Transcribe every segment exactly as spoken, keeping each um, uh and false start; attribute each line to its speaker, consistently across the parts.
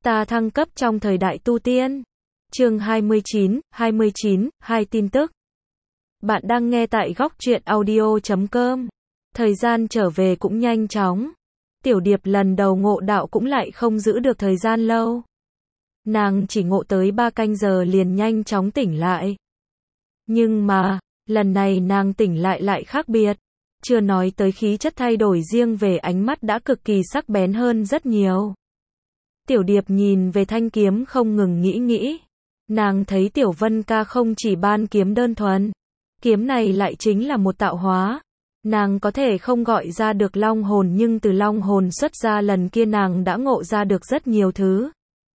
Speaker 1: Ta thăng cấp trong thời đại tu tiên. Chương hai mươi chín, hai mươi chín, hai tin tức. Bạn đang nghe tại góc truyện audio chấm com. Thời gian trở về cũng nhanh chóng. Tiểu Điệp lần đầu ngộ đạo cũng lại không giữ được thời gian lâu. Nàng chỉ ngộ tới ba canh giờ liền nhanh chóng tỉnh lại. Nhưng mà, lần này nàng tỉnh lại lại khác biệt. Chưa nói tới khí chất thay đổi, riêng về ánh mắt đã cực kỳ sắc bén hơn rất nhiều. Tiểu Điệp nhìn về thanh kiếm không ngừng nghĩ nghĩ. Nàng thấy Tiểu Vân ca không chỉ ban kiếm đơn thuần. Kiếm này lại chính là một tạo hóa. Nàng có thể không gọi ra được long hồn, nhưng từ long hồn xuất ra lần kia nàng đã ngộ ra được rất nhiều thứ.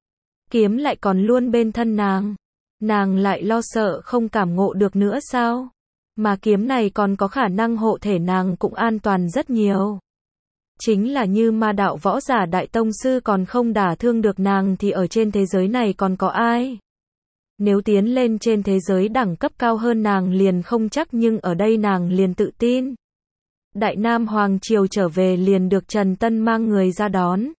Speaker 1: Kiếm lại còn luôn bên thân nàng. Nàng lại lo sợ không cảm ngộ được nữa sao? Mà kiếm này còn có khả năng hộ thể nàng cũng an toàn rất nhiều. Chính là như ma đạo võ giả đại tông sư còn không đả thương được nàng thì ở trên thế giới này còn có ai? Nếu tiến lên trên thế giới đẳng cấp cao hơn nàng liền không chắc, nhưng ở đây nàng liền tự tin. Đại Nam Hoàng Triều trở về liền được Trần Tân mang người ra đón.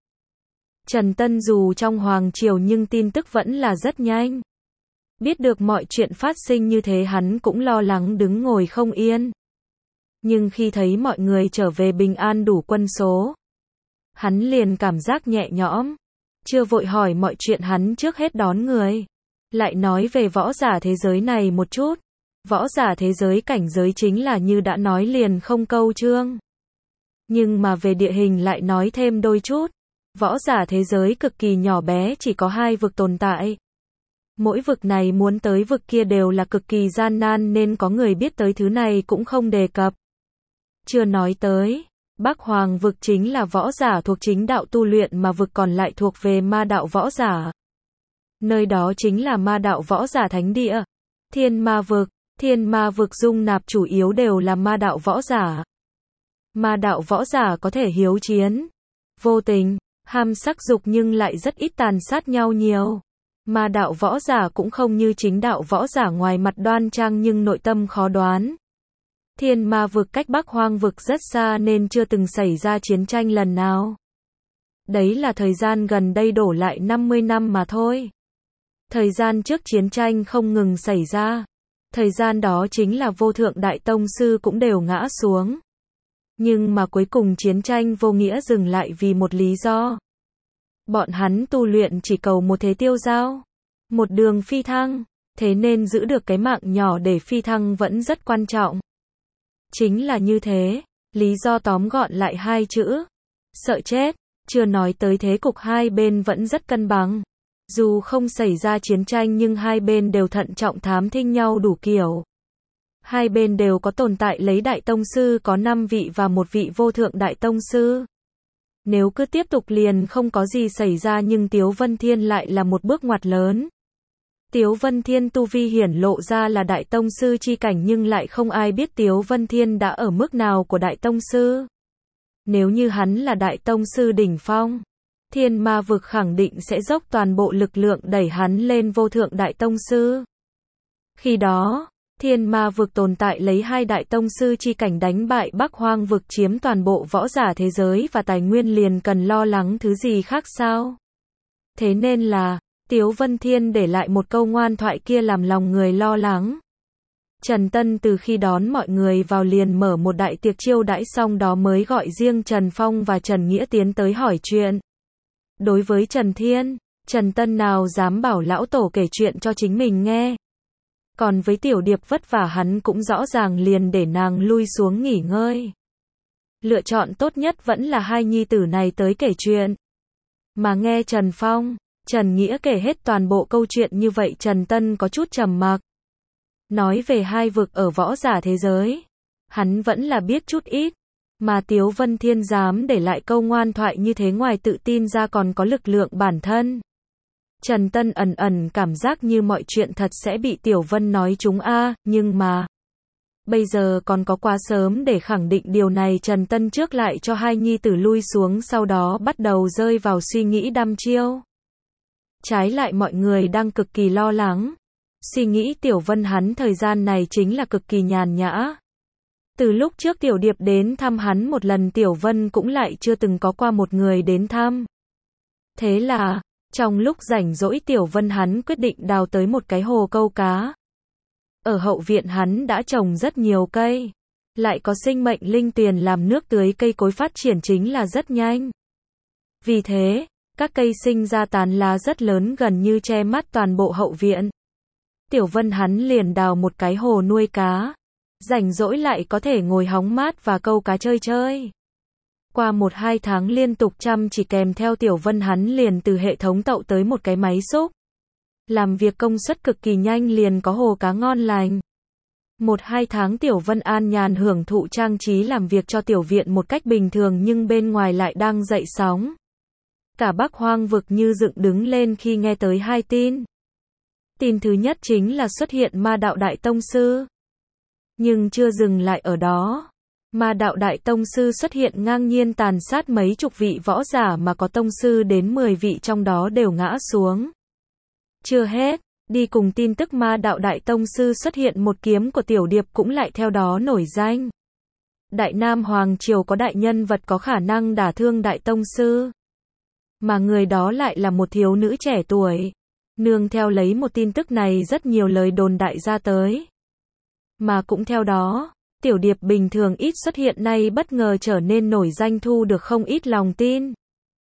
Speaker 1: Trần Tân dù trong Hoàng Triều nhưng tin tức vẫn là rất nhanh. Biết được mọi chuyện phát sinh như thế hắn cũng lo lắng đứng ngồi không yên. Nhưng khi thấy mọi người trở về bình an đủ quân số, hắn liền cảm giác nhẹ nhõm. Chưa vội hỏi mọi chuyện, hắn trước hết đón người. Lại nói về võ giả thế giới này một chút. Võ giả thế giới cảnh giới chính là như đã nói liền không câu chương. Nhưng mà về địa hình lại nói thêm đôi chút. Võ giả thế giới cực kỳ nhỏ bé, chỉ có hai vực tồn tại. Mỗi vực này muốn tới vực kia đều là cực kỳ gian nan, nên có người biết tới thứ này cũng không đề cập. Chưa nói tới, Bắc Hoàng vực chính là võ giả thuộc chính đạo tu luyện, mà vực còn lại thuộc về ma đạo võ giả. Nơi đó chính là ma đạo võ giả thánh địa. Thiên ma vực, thiên ma vực dung nạp chủ yếu đều là ma đạo võ giả. Ma đạo võ giả có thể hiếu chiến, vô tình, ham sắc dục nhưng lại rất ít tàn sát nhau nhiều. Ma đạo võ giả cũng không như chính đạo võ giả ngoài mặt đoan trang nhưng nội tâm khó đoán. Thiên ma vực cách Bắc Hoang vực rất xa nên chưa từng xảy ra chiến tranh lần nào. Đấy là thời gian gần đây đổ lại năm mươi năm mà thôi. Thời gian trước chiến tranh không ngừng xảy ra. Thời gian đó chính là vô thượng đại tông sư cũng đều ngã xuống. Nhưng mà cuối cùng chiến tranh vô nghĩa dừng lại vì một lý do. Bọn hắn tu luyện chỉ cầu một thế tiêu dao, một đường phi thăng, thế nên giữ được cái mạng nhỏ để phi thăng vẫn rất quan trọng. Chính là như thế, lý do tóm gọn lại hai chữ, sợ chết. Chưa nói tới thế cục hai bên vẫn rất cân bằng. Dù không xảy ra chiến tranh nhưng hai bên đều thận trọng thám thính nhau đủ kiểu. Hai bên đều có tồn tại lấy đại tông sư có năm vị và một vị vô thượng đại tông sư. Nếu cứ tiếp tục liền không có gì xảy ra, nhưng Tiếu Vân Thiên lại là một bước ngoặt lớn. Tiếu Vân Thiên tu vi hiển lộ ra là đại tông sư chi cảnh, nhưng lại không ai biết Tiếu Vân Thiên đã ở mức nào của đại tông sư. Nếu như hắn là đại tông sư đỉnh phong, thiên ma vực khẳng định sẽ dốc toàn bộ lực lượng đẩy hắn lên vô thượng đại tông sư. Khi đó, thiên ma vực tồn tại lấy hai đại tông sư chi cảnh đánh bại Bắc Hoang vực, chiếm toàn bộ võ giả thế giới và tài nguyên, liền cần lo lắng thứ gì khác sao? Thế nên là, Tiếu Vân Thiên để lại một câu ngoan thoại kia làm lòng người lo lắng. Trần Tân từ khi đón mọi người vào liền mở một đại tiệc chiêu đãi, xong đó mới gọi riêng Trần Phong và Trần Nghĩa tiến tới hỏi chuyện. Đối với Trần Thiên, Trần Tân nào dám bảo lão tổ kể chuyện cho chính mình nghe. Còn với Tiểu Điệp vất vả hắn cũng rõ ràng, liền để nàng lui xuống nghỉ ngơi. Lựa chọn tốt nhất vẫn là hai nhi tử này tới kể chuyện. Mà nghe Trần Phong, Trần Nghĩa kể hết toàn bộ câu chuyện như vậy, Trần Tân có chút trầm mặc. Nói về hai vực ở võ giả thế giới, hắn vẫn là biết chút ít. Mà Tiếu Vân Thiên dám để lại câu ngoan thoại như thế, ngoài tự tin ra còn có lực lượng bản thân. Trần Tân ẩn ẩn cảm giác như mọi chuyện thật sẽ bị Tiểu Vân nói trúng a, nhưng mà bây giờ còn có quá sớm để khẳng định điều này. Trần Tân trước lại cho hai nhi tử lui xuống, sau đó bắt đầu rơi vào suy nghĩ đăm chiêu. Trái lại mọi người đang cực kỳ lo lắng. Suy nghĩ Tiểu Vân hắn thời gian này chính là cực kỳ nhàn nhã. Từ lúc trước Tiểu Điệp đến thăm hắn một lần, Tiểu Vân cũng lại chưa từng có qua một người đến thăm. Thế là, Trong lúc rảnh rỗi Tiểu Vân hắn quyết định đào tới một cái hồ câu cá. Ở hậu viện hắn đã trồng rất nhiều cây, lại có sinh mệnh linh tuyền làm nước tưới cây cối phát triển chính là rất nhanh. Vì thế, các cây sinh ra tán lá rất lớn gần như che mắt toàn bộ hậu viện. Tiểu Vân hắn liền đào một cái hồ nuôi cá, rảnh rỗi lại có thể ngồi hóng mát và câu cá chơi chơi. Qua một hai tháng liên tục chăm chỉ kèm theo Tiểu Vân hắn liền từ hệ thống tậu tới một cái máy xúc. Làm việc công suất cực kỳ nhanh liền có hồ cá ngon lành. Một hai tháng Tiểu Vân an nhàn hưởng thụ trang trí làm việc cho tiểu viện một cách bình thường nhưng bên ngoài lại đang dậy sóng. Cả Bắc Hoang vực như dựng đứng lên khi nghe tới hai tin. Tin thứ nhất chính là xuất hiện ma đạo đại tông sư. Nhưng chưa dừng lại ở đó. Ma đạo đại tông sư xuất hiện ngang nhiên tàn sát mấy chục vị võ giả mà có tông sư đến mười vị trong đó đều ngã xuống. Chưa hết, đi cùng tin tức ma đạo đại tông sư xuất hiện một kiếm của Tiểu Điệp cũng lại theo đó nổi danh. Đại Nam Hoàng Triều có đại nhân vật có khả năng đả thương đại tông sư. Mà người đó lại là một thiếu nữ trẻ tuổi. Nương theo lấy một tin tức này rất nhiều lời đồn đại ra tới. Mà cũng theo đó, Tiểu Điệp bình thường ít xuất hiện nay bất ngờ trở nên nổi danh thu được không ít lòng tin.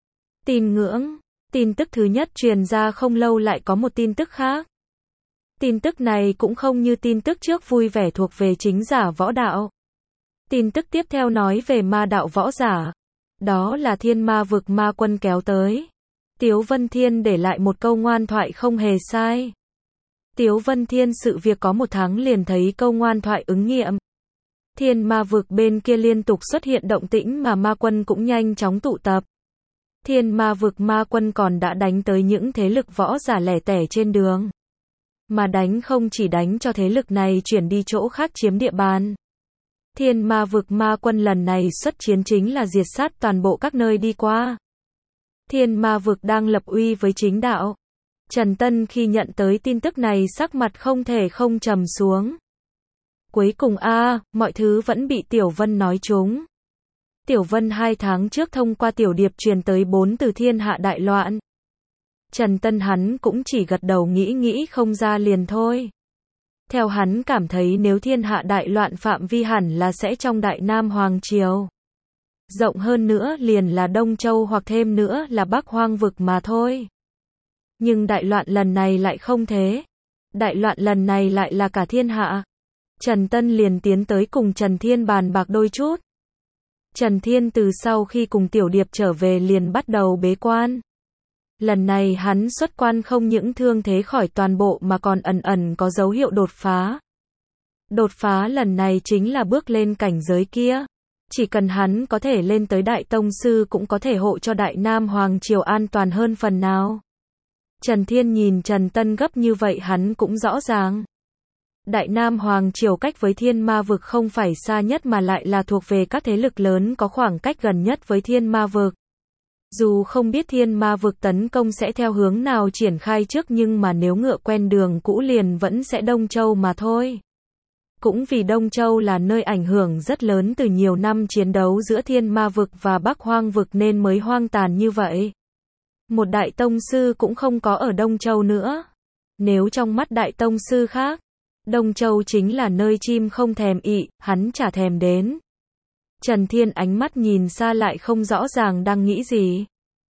Speaker 1: Tin ngưỡng, tin tức thứ nhất truyền ra không lâu lại có một tin tức khác. Tin tức này cũng không như tin tức trước vui vẻ thuộc về chính giả võ đạo. Tin tức tiếp theo nói về ma đạo võ giả. Đó là Thiên Ma vực ma quân kéo tới. Tiếu Vân Thiên để lại một câu ngoan thoại không hề sai. Tiếu Vân Thiên sự việc có một tháng liền thấy câu ngoan thoại ứng nghiệm. Thiên Ma vực bên kia liên tục xuất hiện động tĩnh mà ma quân cũng nhanh chóng tụ tập. Thiên Ma vực ma quân còn đã đánh tới những thế lực võ giả lẻ tẻ trên đường. Mà đánh không chỉ đánh cho thế lực này chuyển đi chỗ khác chiếm địa bàn. Thiên Ma vực ma quân lần này xuất chiến chính là diệt sát toàn bộ các nơi đi qua. Thiên Ma vực đang lập uy với chính đạo. Trần Tân khi nhận tới tin tức này sắc mặt không thể không trầm xuống. Cuối cùng a, à, mọi thứ vẫn bị Tiểu Vân nói trúng. Tiểu Vân hai tháng trước thông qua Tiểu Điệp truyền tới bốn từ thiên hạ đại loạn. Trần Tân hắn cũng chỉ gật đầu nghĩ nghĩ không ra liền thôi. Theo hắn cảm thấy nếu thiên hạ đại loạn phạm vi hẳn là sẽ trong Đại Nam Hoàng Triều. Rộng hơn nữa liền là Đông Châu hoặc thêm nữa là Bắc Hoang vực mà thôi. Nhưng đại loạn lần này lại không thế. Đại loạn lần này lại là cả thiên hạ. Trần Tân liền tiến tới cùng Trần Thiên bàn bạc đôi chút. Trần Thiên từ sau khi cùng Tiểu Điệp trở về liền bắt đầu bế quan. Lần này hắn xuất quan không những thương thế khỏi toàn bộ mà còn ẩn ẩn có dấu hiệu đột phá. Đột phá lần này chính là bước lên cảnh giới kia. Chỉ cần hắn có thể lên tới Đại Tông Sư cũng có thể hộ cho Đại Nam Hoàng Triều an toàn hơn phần nào. Trần Thiên nhìn Trần Tân gấp như vậy hắn cũng rõ ràng. Đại Nam Hoàng Triều cách với Thiên Ma vực không phải xa nhất mà lại là thuộc về các thế lực lớn có khoảng cách gần nhất với Thiên Ma vực. Dù không biết Thiên Ma vực tấn công sẽ theo hướng nào triển khai trước nhưng mà nếu ngựa quen đường cũ liền vẫn sẽ Đông Châu mà thôi. Cũng vì Đông Châu là nơi ảnh hưởng rất lớn từ nhiều năm chiến đấu giữa Thiên Ma vực và Bắc Hoang vực nên mới hoang tàn như vậy. Một đại tông sư cũng không có ở Đông Châu nữa. Nếu trong mắt đại tông sư khác, Đông Châu chính là nơi chim không thèm ị, hắn chả thèm đến. Trần Thiên ánh mắt nhìn xa lại không rõ ràng đang nghĩ gì.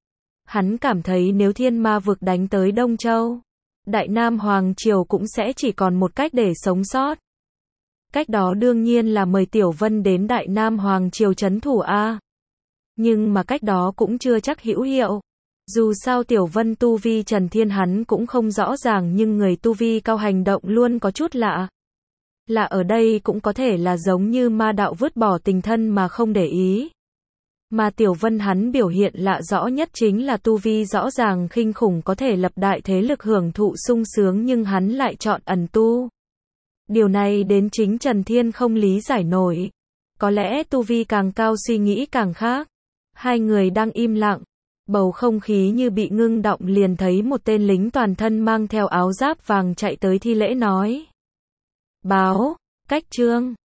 Speaker 1: Hắn cảm thấy nếu Thiên Ma vực đánh tới Đông Châu, Đại Nam Hoàng Triều cũng sẽ chỉ còn một cách để sống sót. Cách đó đương nhiên là mời Tiểu Vân đến Đại Nam Hoàng Triều trấn thủ a. Nhưng mà cách đó cũng chưa chắc hữu hiệu. Dù sao Tiểu Vân tu vi Trần Thiên hắn cũng không rõ ràng nhưng người tu vi cao hành động luôn có chút lạ. Lạ ở đây cũng có thể là giống như ma đạo vứt bỏ tình thân mà không để ý. Mà Tiểu Vân hắn biểu hiện lạ rõ nhất chính là tu vi rõ ràng khinh khủng có thể lập đại thế lực hưởng thụ sung sướng nhưng hắn lại chọn ẩn tu. Điều này đến chính Trần Thiên không lý giải nổi. Có lẽ tu vi càng cao suy nghĩ càng khác. Hai người đang im lặng. Bầu không khí như bị ngưng động liền thấy một tên lính toàn thân mang theo áo giáp vàng chạy tới thi lễ nói. Báo, cách trương.